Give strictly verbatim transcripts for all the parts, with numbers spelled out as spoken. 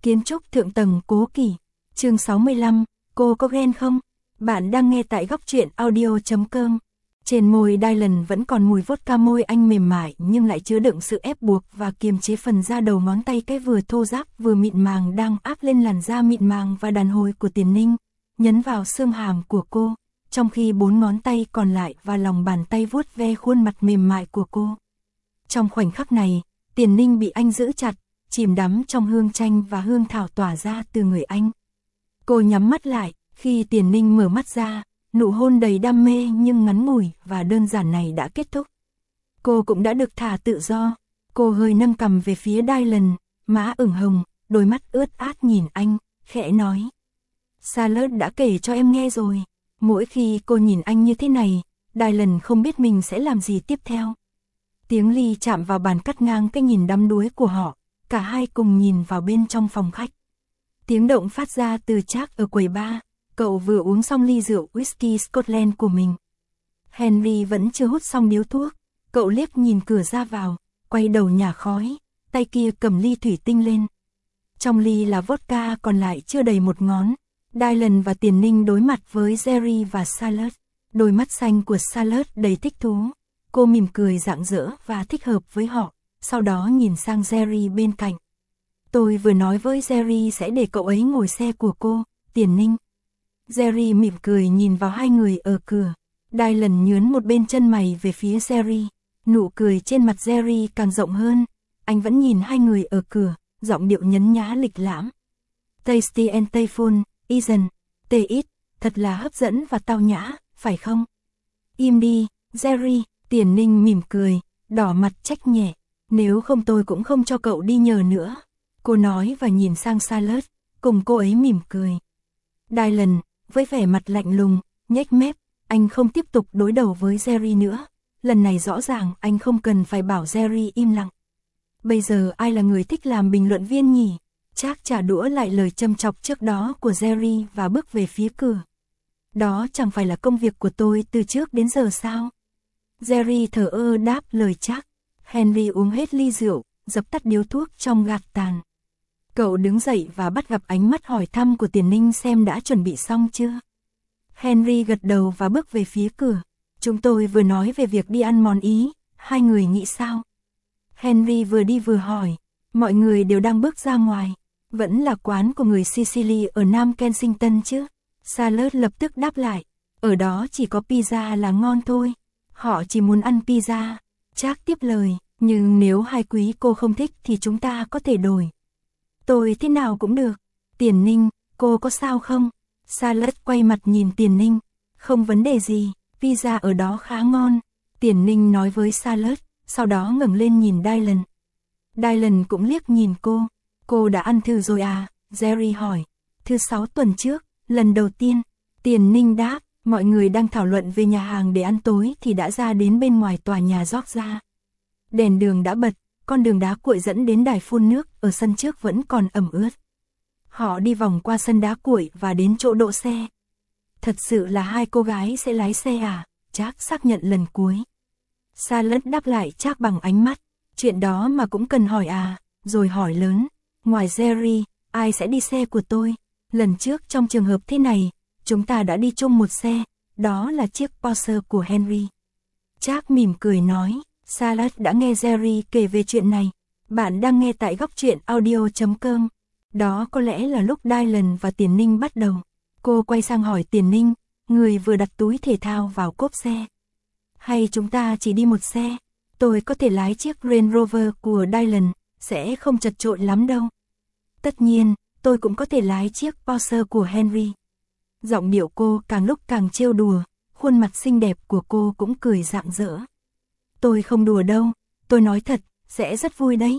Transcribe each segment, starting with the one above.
Kiến trúc thượng tầng Cố Kỳ. Chương sáu mươi lăm, cô có ghen không? Bạn đang nghe tại góc truyện audio chấm com. Trên môi Dylan vẫn còn mùi vodka, môi anh mềm mại nhưng lại chứa đựng sự ép buộc và kiềm chế phần da đầu ngón tay, cái vừa thô ráp vừa mịn màng đang áp lên làn da mịn màng và đàn hồi của Tiền Ninh, nhấn vào xương hàm của cô, trong khi bốn ngón tay còn lại và lòng bàn tay vuốt ve khuôn mặt mềm mại của cô. Trong khoảnh khắc này, Tiền Ninh bị anh giữ chặt, chìm đắm trong hương chanh và hương thảo tỏa ra từ người anh. Cô nhắm mắt lại, khi Tiền Ninh mở mắt ra, nụ hôn đầy đam mê nhưng ngắn ngủi và đơn giản này đã kết thúc. Cô cũng đã được thả tự do. Cô hơi nâng cằm về phía Dylan, má ửng hồng, đôi mắt ướt át nhìn anh, khẽ nói. Charlotte đã kể cho em nghe rồi. Mỗi khi cô nhìn anh như thế này, Dylan không biết mình sẽ làm gì tiếp theo. Tiếng ly chạm vào bàn cắt ngang cái nhìn đắm đuối của họ, cả hai cùng nhìn vào bên trong phòng khách. Tiếng động phát ra từ Jack ở quầy bar. Cậu vừa uống xong ly rượu whisky Scotland của mình. Henry vẫn chưa hút xong điếu thuốc. Cậu liếc nhìn cửa ra vào, quay đầu nhả khói, tay kia cầm ly thủy tinh lên. Trong ly là vodka, còn lại chưa đầy một ngón. Dylan và Tiền Ninh đối mặt với Jerry và Charlotte. Đôi mắt xanh của Charlotte đầy thích thú. Cô mỉm cười rạng rỡ và thích hợp với họ, sau đó nhìn sang Jerry bên cạnh. Tôi vừa nói với Jerry sẽ để cậu ấy ngồi xe của cô, Tiền Ninh. Jerry mỉm cười nhìn vào hai người ở cửa. Dylan nhướn một bên chân mày về phía Jerry. Nụ cười trên mặt Jerry càng rộng hơn. Anh vẫn nhìn hai người ở cửa, giọng điệu nhấn nhá lịch lãm. Tasty and tasteful, isn't it? Thật là hấp dẫn và tao nhã, phải không? Im đi, Jerry. Tiền Ninh mỉm cười, đỏ mặt trách nhẹ. Nếu không tôi cũng không cho cậu đi nhờ nữa. Cô nói và nhìn sang Charlotte, cùng cô ấy mỉm cười. Dylan, với vẻ mặt lạnh lùng, nhếch mép, anh không tiếp tục đối đầu với Jerry nữa. Lần này rõ ràng anh không cần phải bảo Jerry im lặng. Bây giờ ai là người thích làm bình luận viên nhỉ? Jack trả đũa lại lời châm chọc trước đó của Jerry và bước về phía cửa. Đó chẳng phải là công việc của tôi từ trước đến giờ sao? Jerry thờ ơ đáp lời Jack. Henry uống hết ly rượu, dập tắt điếu thuốc trong gạt tàn. Cậu đứng dậy và bắt gặp ánh mắt hỏi thăm của Tiền Ninh xem đã chuẩn bị xong chưa. Henry gật đầu và bước về phía cửa. Chúng tôi vừa nói về việc đi ăn món Ý, hai người nghĩ sao? Henry vừa đi vừa hỏi. Mọi người đều đang bước ra ngoài. Vẫn là quán của người Sicily ở Nam Kensington chứ? Charlotte lập tức đáp lại. Ở đó chỉ có pizza là ngon thôi. Họ chỉ muốn ăn pizza. Jack tiếp lời. Nhưng nếu hai quý cô không thích thì chúng ta có thể đổi. Tôi thế nào cũng được. Tiền Ninh, cô có sao không? Charlotte quay mặt nhìn Tiền Ninh. Không vấn đề gì, pizza ở đó khá ngon. Tiền Ninh nói với Charlotte, sau đó ngẩng lên nhìn Dylan. Dylan cũng liếc nhìn cô. Cô đã ăn thử rồi à? Jerry hỏi. Thứ sáu tuần trước, lần đầu tiên. Tiền Ninh đáp, mọi người đang thảo luận về nhà hàng để ăn tối thì đã ra đến bên ngoài tòa nhà Georgia. Đèn đường đã bật. Con đường đá cuội dẫn đến đài phun nước ở sân trước vẫn còn ẩm ướt. Họ đi vòng qua sân đá cuội và đến chỗ đỗ xe. Thật sự là hai cô gái sẽ lái xe à? Jack xác nhận lần cuối. Charlotte đáp lại Jack bằng ánh mắt. Chuyện đó mà cũng cần hỏi à? Rồi hỏi lớn. Ngoài Jerry, ai sẽ đi xe của tôi? Lần trước trong trường hợp thế này, chúng ta đã đi chung một xe. Đó là chiếc Porsche của Henry. Jack mỉm cười nói. Charlotte đã nghe Jerry kể về chuyện này. Bạn đang nghe tại góc truyện audio chấm com. Đó có lẽ là lúc Dylan và Tiền Ninh bắt đầu. Cô quay sang hỏi Tiền Ninh, người vừa đặt túi thể thao vào cốp xe. Hay chúng ta chỉ đi một xe? Tôi có thể lái chiếc Range Rover của Dylan, sẽ không chật chội lắm đâu. Tất nhiên, tôi cũng có thể lái chiếc Porsche của Henry. Giọng điệu cô càng lúc càng trêu đùa, khuôn mặt xinh đẹp của cô cũng cười rạng rỡ. Tôi không đùa đâu, tôi nói thật, sẽ rất vui đấy.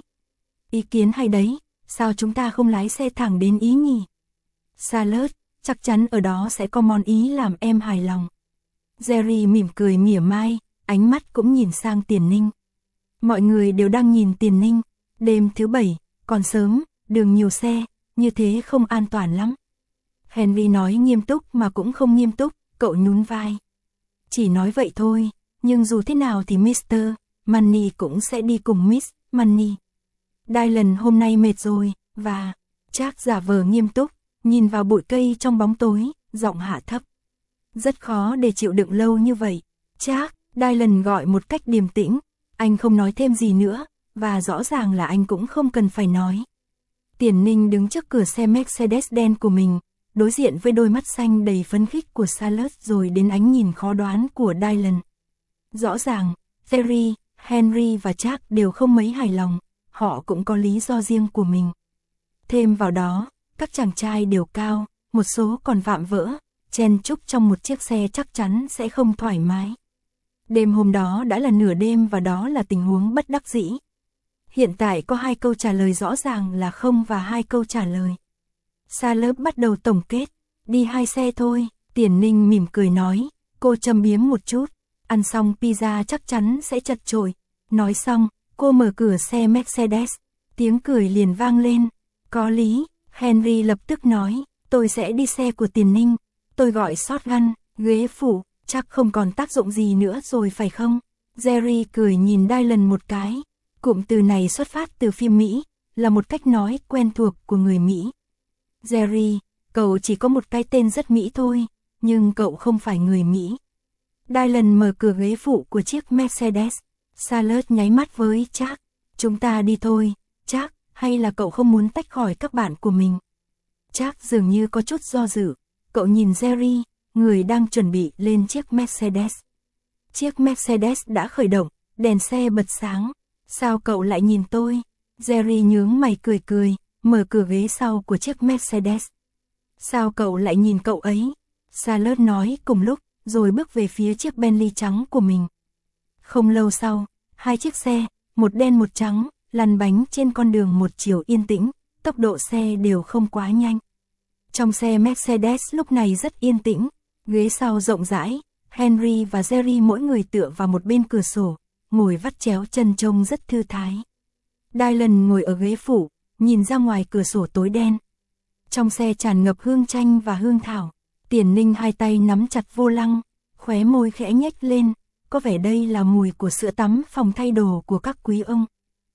Ý kiến hay đấy, sao chúng ta không lái xe thẳng đến Ý nhỉ? Charlotte, chắc chắn ở đó sẽ có món Ý làm em hài lòng. Jerry mỉm cười mỉa mai, ánh mắt cũng nhìn sang Tiền Ninh. Mọi người đều đang nhìn Tiền Ninh. Đêm thứ bảy, còn sớm, đường nhiều xe, như thế không an toàn lắm. Henry nói nghiêm túc mà cũng không nghiêm túc, cậu nhún vai. Chỉ nói vậy thôi. Nhưng dù thế nào thì mít tơ Money cũng sẽ đi cùng Miss Money. Dylan hôm nay mệt rồi, và Trác giả vờ nghiêm túc, nhìn vào bụi cây trong bóng tối, giọng hạ thấp. Rất khó để chịu đựng lâu như vậy. Trác, Dylan gọi một cách điềm tĩnh, anh không nói thêm gì nữa, và rõ ràng là anh cũng không cần phải nói. Tiền Ninh đứng trước cửa xe Mercedes đen của mình, đối diện với đôi mắt xanh đầy phấn khích của Charlotte rồi đến ánh nhìn khó đoán của Dylan. Rõ ràng, Terry, Henry và Jack đều không mấy hài lòng, họ cũng có lý do riêng của mình. Thêm vào đó, các chàng trai đều cao, một số còn vạm vỡ, chen chúc trong một chiếc xe chắc chắn sẽ không thoải mái. Đêm hôm đó đã là nửa đêm và đó là tình huống bất đắc dĩ. Hiện tại có hai câu trả lời rõ ràng là không và hai câu trả lời. Charlotte bắt đầu tổng kết, đi hai xe thôi, Tiền Ninh mỉm cười nói, cô châm biếm một chút, ăn xong pizza chắc chắn sẽ chật chội. Nói xong, cô mở cửa xe Mercedes, tiếng cười liền vang lên, có lý, Henry lập tức nói, tôi sẽ đi xe của Tiền Ninh, tôi gọi shotgun, ghế phụ, chắc không còn tác dụng gì nữa rồi phải không? Jerry cười nhìn Dylan một cái, cụm từ này xuất phát từ phim Mỹ, là một cách nói quen thuộc của người Mỹ. Jerry, cậu chỉ có một cái tên rất Mỹ thôi, nhưng cậu không phải người Mỹ. Dylan mở cửa ghế phụ của chiếc Mercedes, Charlotte nháy mắt với Jack, chúng ta đi thôi, Jack, hay là cậu không muốn tách khỏi các bạn của mình? Jack dường như có chút do dự, cậu nhìn Jerry, người đang chuẩn bị lên chiếc Mercedes. Chiếc Mercedes đã khởi động, đèn xe bật sáng, sao cậu lại nhìn tôi? Jerry nhướng mày cười cười, mở cửa ghế sau của chiếc Mercedes. Sao cậu lại nhìn cậu ấy? Charlotte nói cùng lúc, rồi bước về phía chiếc Bentley trắng của mình. Không lâu sau, hai chiếc xe, một đen một trắng, lăn bánh trên con đường một chiều yên tĩnh, tốc độ xe đều không quá nhanh. Trong xe Mercedes lúc này rất yên tĩnh, ghế sau rộng rãi, Henry và Jerry mỗi người tựa vào một bên cửa sổ, ngồi vắt chéo chân trông rất thư thái. Dylan ngồi ở ghế phụ, nhìn ra ngoài cửa sổ tối đen. Trong xe tràn ngập hương chanh và hương thảo, Tiền Ninh hai tay nắm chặt vô lăng, khóe môi khẽ nhếch lên, có vẻ đây là mùi của sữa tắm phòng thay đồ của các quý ông.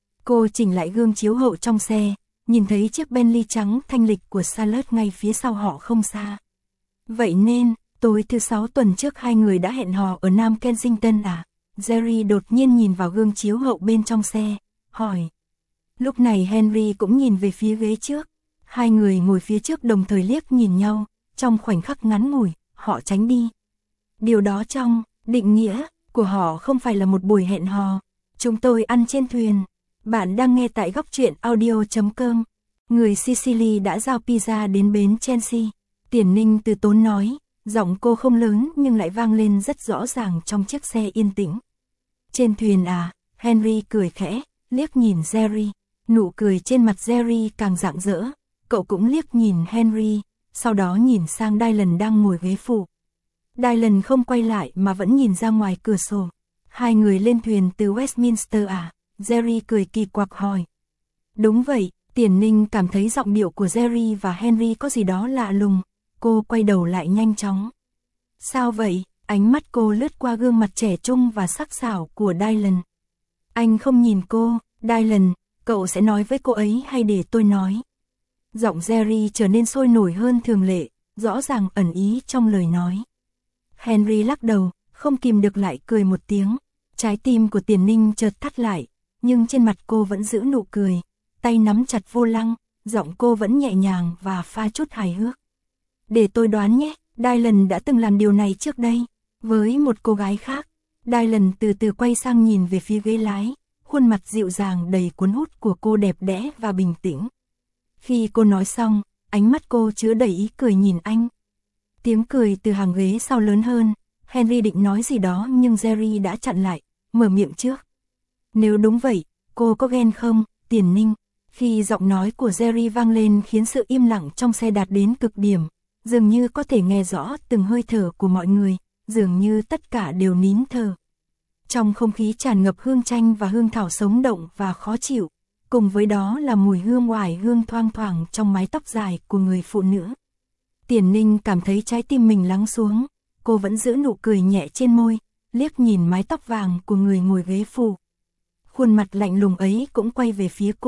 Cô chỉnh lại gương chiếu hậu trong xe, nhìn thấy chiếc Bentley trắng thanh lịch của Charlotte ngay phía sau họ không xa. Vậy nên, tối thứ sáu tuần trước hai người đã hẹn hò ở Nam Kensington à? Jerry đột nhiên nhìn vào gương chiếu hậu bên trong xe, hỏi. Lúc này Henry cũng nhìn về phía ghế trước. Hai người ngồi phía trước đồng thời liếc nhìn nhau, trong khoảnh khắc ngắn ngủi, họ tránh đi. Điều đó trong định nghĩa của họ không phải là một buổi hẹn hò. Chúng tôi ăn trên thuyền. Bạn đang nghe tại góc truyện audio chấm com. Người Sicily đã giao pizza đến bến Chelsea. Tiền Ninh từ tốn nói, giọng cô không lớn nhưng lại vang lên rất rõ ràng trong chiếc xe yên tĩnh. Trên thuyền à? Henry cười khẽ, liếc nhìn Jerry. Nụ cười trên mặt Jerry càng rạng rỡ. Cậu cũng liếc nhìn Henry, sau đó nhìn sang Dylan đang ngồi ghế phụ. Dylan không quay lại mà vẫn nhìn ra ngoài cửa sổ. Hai người lên thuyền từ Westminster à? Jerry cười kỳ quặc hỏi. Đúng vậy, Tiền Ninh cảm thấy giọng điệu của Jerry và Henry có gì đó lạ lùng. Cô quay đầu lại nhanh chóng. Sao vậy? Ánh mắt cô lướt qua gương mặt trẻ trung và sắc sảo của Dylan. Anh không nhìn cô, Dylan, cậu sẽ nói với cô ấy hay để tôi nói? Giọng Jerry trở nên sôi nổi hơn thường lệ, rõ ràng ẩn ý trong lời nói. Henry lắc đầu, không kìm được lại cười một tiếng. Trái tim của Tiền Ninh chợt thắt lại, nhưng trên mặt cô vẫn giữ nụ cười, tay nắm chặt vô lăng, giọng cô vẫn nhẹ nhàng và pha chút hài hước. Để tôi đoán nhé, Dylan đã từng làm điều này trước đây, với một cô gái khác. Dylan từ từ quay sang nhìn về phía ghế lái, khuôn mặt dịu dàng đầy cuốn hút của cô đẹp đẽ và bình tĩnh. Khi cô nói xong, ánh mắt cô chứa đầy ý cười nhìn anh. Tiếng cười từ hàng ghế sau lớn hơn, Henry định nói gì đó nhưng Jerry đã chặn lại, mở miệng trước. Nếu đúng vậy, cô có ghen không, Tiền Ninh? Khi giọng nói của Jerry vang lên khiến sự im lặng trong xe đạt đến cực điểm, dường như có thể nghe rõ từng hơi thở của mọi người, dường như tất cả đều nín thở. Trong không khí tràn ngập hương chanh và hương thảo sống động và khó chịu, cùng với đó là mùi hương oải hương thoang thoảng trong mái tóc dài của người phụ nữ. Tiền Ninh cảm thấy trái tim mình lắng xuống, cô vẫn giữ nụ cười nhẹ trên môi, liếc nhìn mái tóc vàng của người ngồi ghế phụ. Khuôn mặt lạnh lùng ấy cũng quay về phía cô,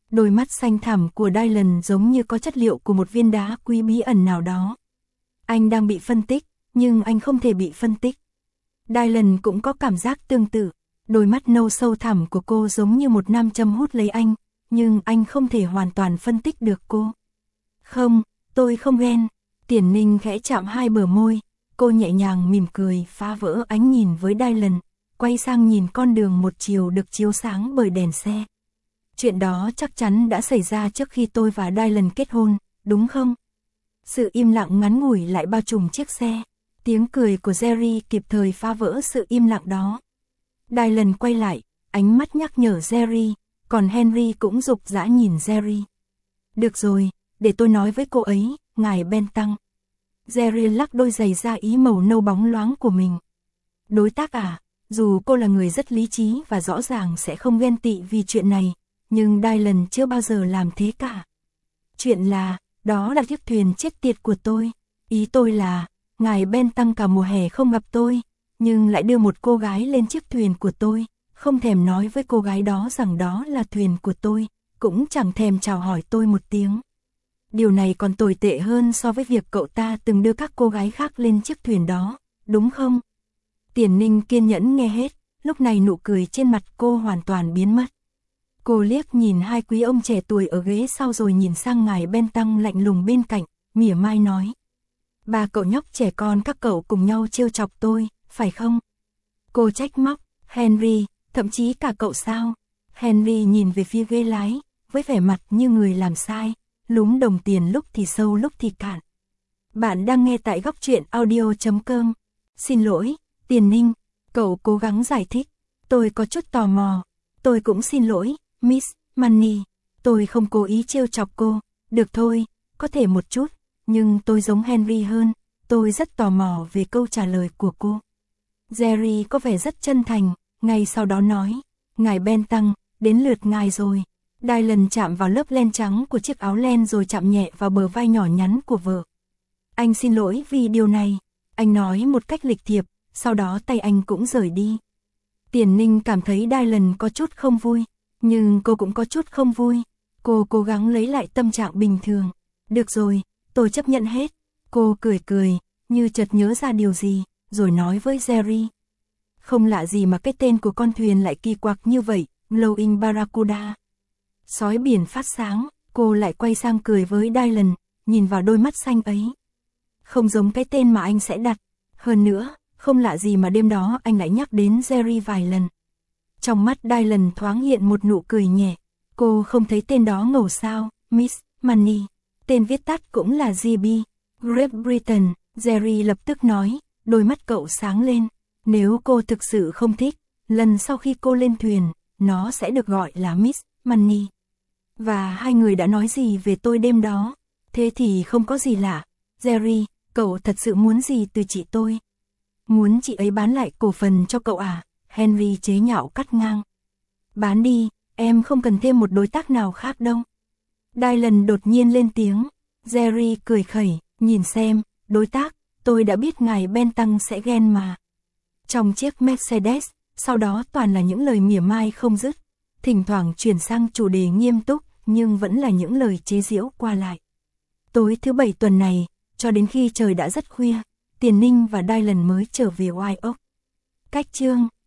Đôi mắt xanh thẳm của Dylan giống như có chất liệu của một viên đá quý bí ẩn nào đó. Anh đang bị phân tích, nhưng anh không thể bị phân tích. Dylan cũng có cảm giác tương tự. Đôi mắt nâu sâu thẳm của cô giống như một nam châm hút lấy anh, nhưng anh không thể hoàn toàn phân tích được cô. Không, tôi không ghen. Tiền Ninh khẽ chạm hai bờ môi, cô nhẹ nhàng mỉm cười phá vỡ ánh nhìn với Dylan, quay sang nhìn con đường một chiều được chiếu sáng bởi đèn xe. Chuyện đó chắc chắn đã xảy ra trước khi tôi và Dylan kết hôn, đúng không? Sự im lặng ngắn ngủi lại bao trùm chiếc xe. Tiếng cười của Jerry kịp thời phá vỡ sự im lặng đó. Dylan quay lại, ánh mắt nhắc nhở Jerry, còn Henry cũng rục rã nhìn Jerry. Được rồi, để tôi nói với cô ấy, ngài Bentham. Jerry lắc đôi giày da ý màu nâu bóng loáng của mình. Đối tác à, dù cô là người rất lý trí và rõ ràng sẽ không ghen tị vì chuyện này, nhưng Dylan chưa bao giờ làm thế cả. Chuyện là, đó là chiếc thuyền chết tiệt của tôi. Ý tôi là, ngài Bentham cả mùa hè không gặp tôi, nhưng lại đưa một cô gái lên chiếc thuyền của tôi, không thèm nói với cô gái đó rằng đó là thuyền của tôi, cũng chẳng thèm chào hỏi tôi một tiếng. Điều này còn tồi tệ hơn so với việc cậu ta từng đưa các cô gái khác lên chiếc thuyền đó, đúng không? Tiền Ninh kiên nhẫn nghe hết, lúc này nụ cười trên mặt cô hoàn toàn biến mất. Cô liếc nhìn hai quý ông trẻ tuổi ở ghế sau rồi nhìn sang ngài Bentham lạnh lùng bên cạnh, mỉa mai nói. Ba cậu nhóc trẻ con các cậu cùng nhau trêu chọc tôi, phải không? Cô trách móc, Henry, thậm chí cả cậu sao? Henry nhìn về phía ghế lái, với vẻ mặt như người làm sai, lúm đồng tiền lúc thì sâu lúc thì cạn. Bạn đang nghe tại góc truyện audio chấm com. Xin lỗi, Tiền Ninh, cậu cố gắng giải thích. Tôi có chút tò mò. Tôi cũng xin lỗi, Miss Money. Tôi không cố ý trêu chọc cô. Được thôi, có thể một chút, nhưng tôi giống Henry hơn. Tôi rất tò mò về câu trả lời của cô. Jerry có vẻ rất chân thành, ngay sau đó nói. Ngài Bentham, đến lượt ngài rồi. Dylan chạm vào lớp len trắng của chiếc áo len rồi chạm nhẹ vào bờ vai nhỏ nhắn của vợ. Anh xin lỗi vì điều này. Anh nói một cách lịch thiệp, sau đó tay anh cũng rời đi. Tiền Ninh cảm thấy Dylan có chút không vui, nhưng cô cũng có chút không vui. Cô cố gắng lấy lại tâm trạng bình thường. Được rồi, tôi chấp nhận hết. Cô cười cười, như chợt nhớ ra điều gì, rồi nói với Jerry. Không lạ gì mà cái tên của con thuyền lại kỳ quặc như vậy, Glowing Barracuda. Sói biển phát sáng, cô lại quay sang cười với Dylan, nhìn vào đôi mắt xanh ấy. Không giống cái tên mà anh sẽ đặt. Hơn nữa, không lạ gì mà đêm đó anh lại nhắc đến Jerry vài lần. Trong mắt Dylan thoáng hiện một nụ cười nhẹ. Cô không thấy tên đó ngầu sao, Miss Money. Tên viết tắt cũng là giê bê. Great Britain, Jerry lập tức nói, đôi mắt cậu sáng lên. Nếu cô thực sự không thích, lần sau khi cô lên thuyền, nó sẽ được gọi là Miss Money. Và hai người đã nói gì về tôi đêm đó? Thế thì không có gì lạ. Jerry, cậu thật sự muốn gì từ chị tôi? Muốn chị ấy bán lại cổ phần cho cậu à? Henry chế nhạo cắt ngang. Bán đi, em không cần thêm một đối tác nào khác đâu. Dylan đột nhiên lên tiếng. Jerry cười khẩy, nhìn xem, đối tác, tôi đã biết ngài Bentham sẽ ghen mà. Trong chiếc Mercedes, sau đó toàn là những lời mỉa mai không dứt. Thỉnh thoảng chuyển sang chủ đề nghiêm túc, nhưng vẫn là những lời chế giễu qua lại. Tối thứ bảy tuần này, cho đến khi trời đã rất khuya, Tiền Ninh và Dylan mới trở về White Oak. Cách chương